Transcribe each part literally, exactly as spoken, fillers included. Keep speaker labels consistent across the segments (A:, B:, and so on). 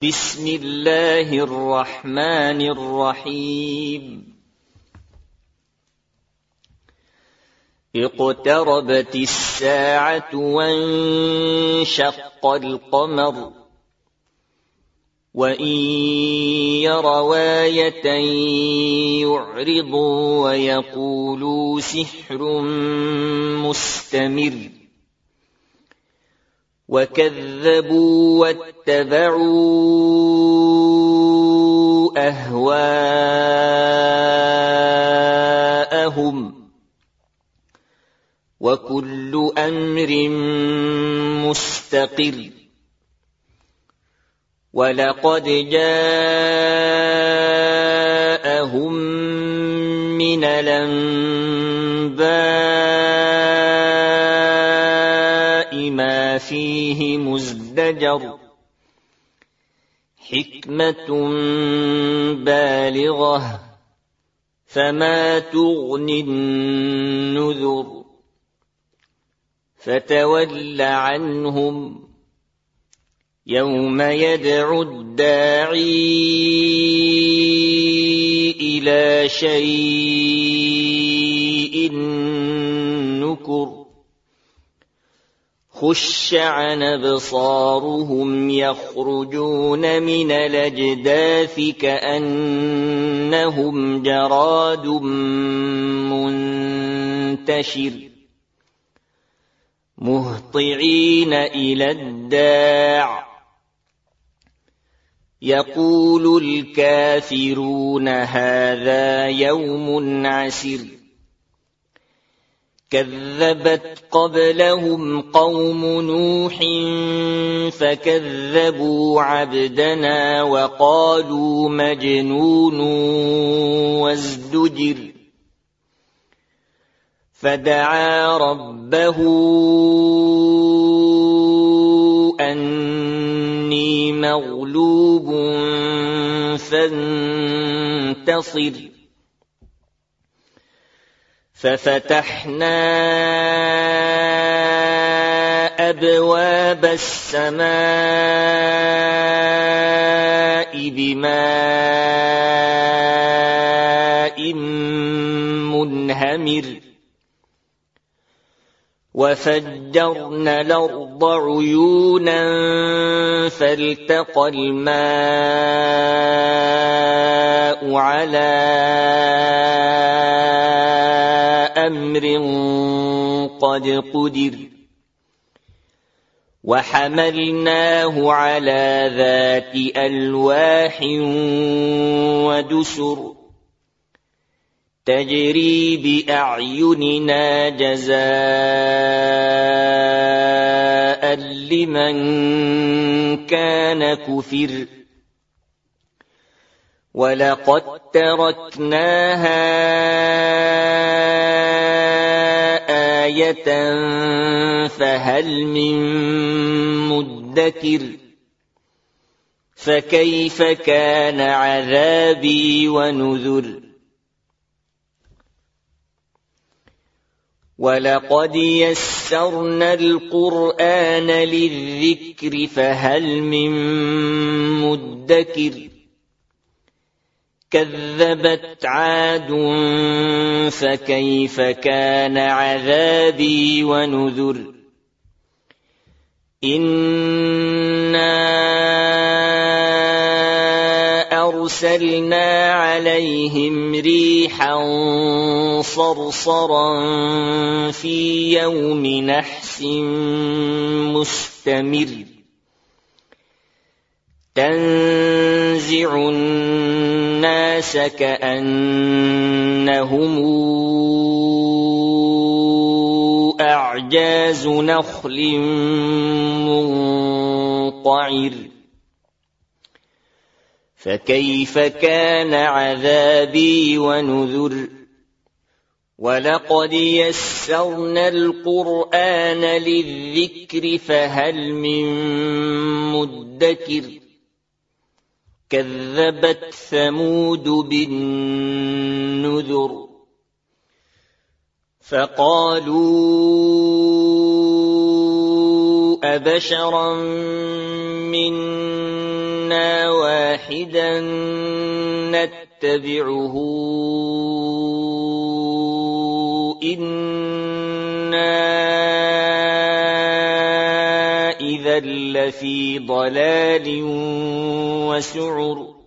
A: بسم الله الرحمن الرحيم اقتربت الساعة وانشق القمر وإن يروا آية يعرضوا ويقولوا سحر مستمر وكذبوا واتبعوا أهواءهم وكل أمر مستقر ولقد جاءهم من الأنباء ما فيه مزدجر حكمة بالغة فما تغني النذر فتول عنهم يوم يدعو الداعي إلى شيء نكر خش عن أبصارهم يخرجون من الأجداث كأنهم جراد منتشر مهطعين إلى الداع يقول الكافرون هذا يوم عسر كذبت قبلهم قوم نوح فكذبوا عبدنا وقالوا مجنون وازدجر فدعا ربه أني مغلوب فانتصر ففتحنا أبواب السماء بماء منهمر وفجرنا الأرض عيونا فالتقى الماء على أمر قد قدر وحملناه على ذات ألواح ودسر تجري بأعيننا جزاء لمن كان كفر ولقد تركناها آية فهل من مدكر فكيف كان عذابي ونذر ولقد يسرنا القرآن للذكر فهل من مدكر كذبت عاد فكيف كان عذابي ونذر إنا أرسلنا عليهم ريحا صرصرا في يوم نحس مستمر تنزع الناس كأنهم أعجاز نخل منقعر فكيف كان عذابي ونذر ولقد يسرنا القرآن للذكر فهل من مدكر كذبت ثمود بالنذر فقالوا أبشرا منا واحدا نتبعه إنا إذا لفي ضلال وسعر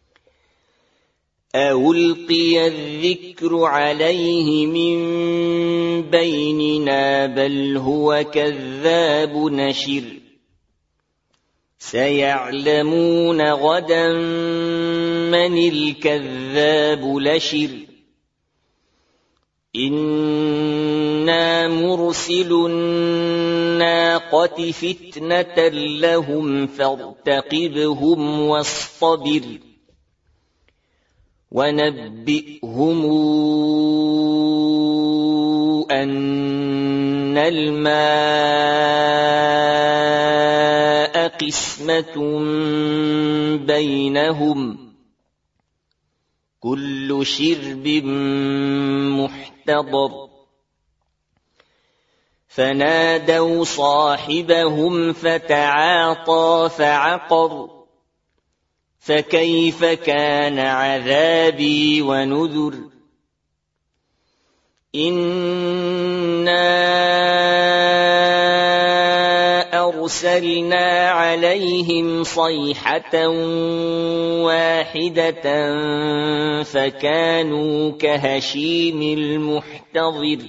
A: أَأُلْقِيَ الذِّكْرُ عَلَيْهِ مِنْ بَيْنِنَا بَلْ هُوَ كَذَّابٌ نَشِرٌ سَيَعْلَمُونَ غَدًا مَنِ الْكَذَّابُ الْأَشِرُ إِنَّا مُرْسِلُو النَّاقَةِ فِتْنَةً لَهُمْ فَارْتَقِبْهُمْ وَاصْطَبِرْ وَنَبِّئْهُمْ أَنَّ الْمَاءَ قِسْمَةٌ بَيْنَهُمْ كُلُّ شِرْبٍ مُحْتَضَرٌ فَنَادَوْا صَاحِبَهُمْ فَتَعَاطَىٰ فَعَقَرَ فَكَيْفَ كَانَ عَذَابِي وَنُذُرِ إِنَّا أَرْسَلْنَا عَلَيْهِمْ صَيْحَةً وَاحِدَةً فَكَانُوا كَهَشِيمِ الْمُحْتَظِرِ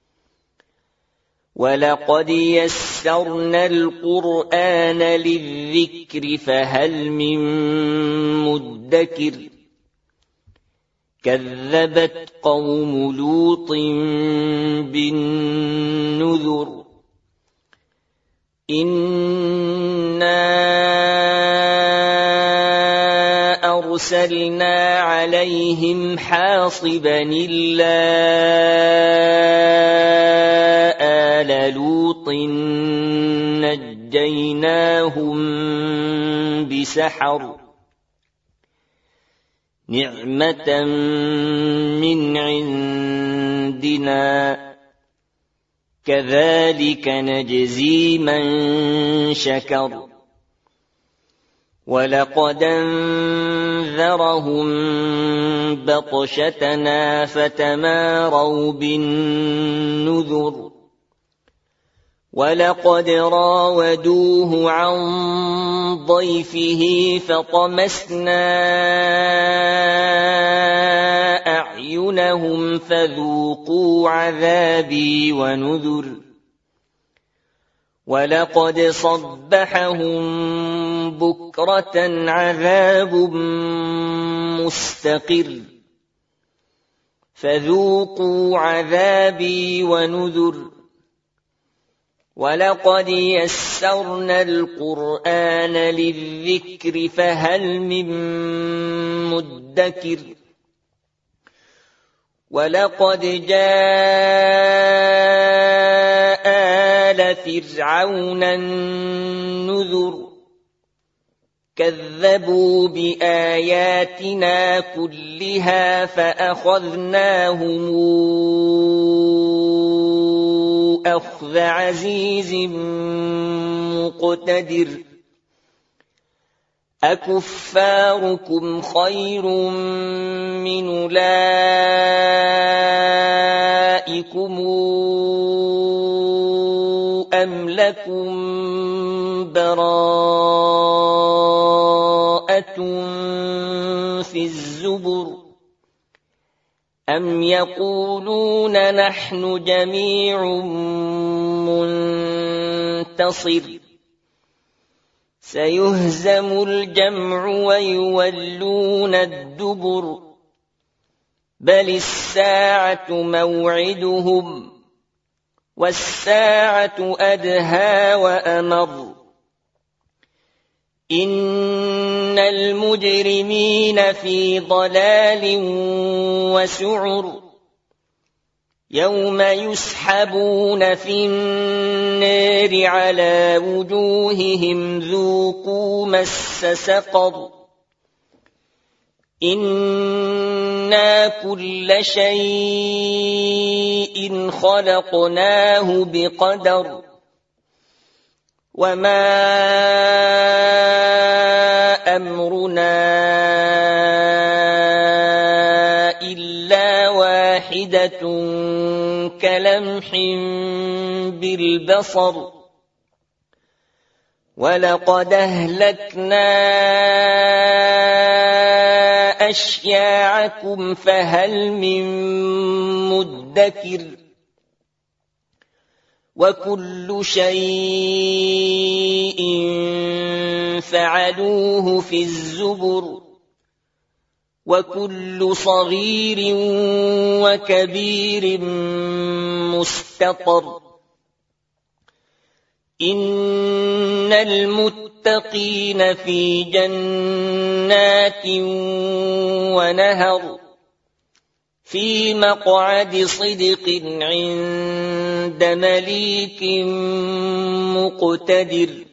A: وَلَقَدْ يَسَّرْنَا الْقُرْآنَ لِلذِّكْرِ فَهَلْ مِن مُّدَّكِرٍ كَذَّبَتْ قَوْمُ لُوطٍ بِالنُّذُرِ إِنَّا أَرْسَلْنَا عَلَيْهِمْ حَاصِبًا إِلَّا آلَ لُوطٍ نَجَّيْنَاهُم بِسَحَرٍ نِعْمَةً مِّنْ عِندِنَا كَذَلِكَ نَجْزِي مَن شَكَرَ وَلَقَدْ أَنذَرَهُم بَطْشَتَنَا فَتَمَارَوْا بِالنُّذُرِ وَلَقَدْ رَاوَدُوهُ عَن ضَيْفِهِ فَطَمَسْنَا أَعْيُنَهُمْ فَذُوقُوا عَذَابِي وَنُذُرِ وَلَقَدْ صَبَّحَهُم بُكْرَةً عَذَابٌ مُّسْتَقِرٌّ فَذُوقُوا عَذَابِي وَنُذُرِ وَلَقَدْ يَسَّرْنَا الْقُرْآنَ لِلذِّكْرِ فَهَلْ مِن مُّدَّكِرٍ وَلَقَدْ جَاءَ آلَ فِرْعَوْنَ النُّذُرُ كَذَّبُوا بِآيَاتِنَا كُلِّهَا فَأَخَذْنَاهُمْ أَخْذَ عَزِيزٍ مُّقْتَدِرٍ أَكُفَّارُكُمْ خَيْرٌ مِّنْ أُولَئِكُمْ أَمْ لَكُمْ بَرَاءَةٌ فِي الزُّبُرِ أَمْ يَقُولُونَ نَحْنُ جَمِيعٌ مُّنتَصِرٌ سَيُهْزَمُ الْجَمْعُ وَيُوَلُّونَ الدُّبُرَ بَلِ السَّاعَةُ مَوْعِدُهُمْ وَالسَّاعَةُ أَدْهَىٰ وَأَمَرُّ إِنَّ الْمُجْرِمِينَ فِي ضَلَالٍ وَسُعُرٍ يَوْمَ يُسْحَبُونَ فِي النَّارِ عَلَىٰ وُجُوهِهِمْ ذُوقُوا مَسَّ سَقَرَ إِنَّا كُلَّ شَيْءٍ خَلَقْنَاهُ بِقَدَرٍ وَمَا أمرنا إلا واحدة كلمح بالبصر ولقد أهلكنا أشياعكم فهل من مدكر وكل شيء فعلوه في الزبر وكل صغير وكبير مستطر إن المتقين في جنات ونهر في مقعد صدق عند مليك مقتدر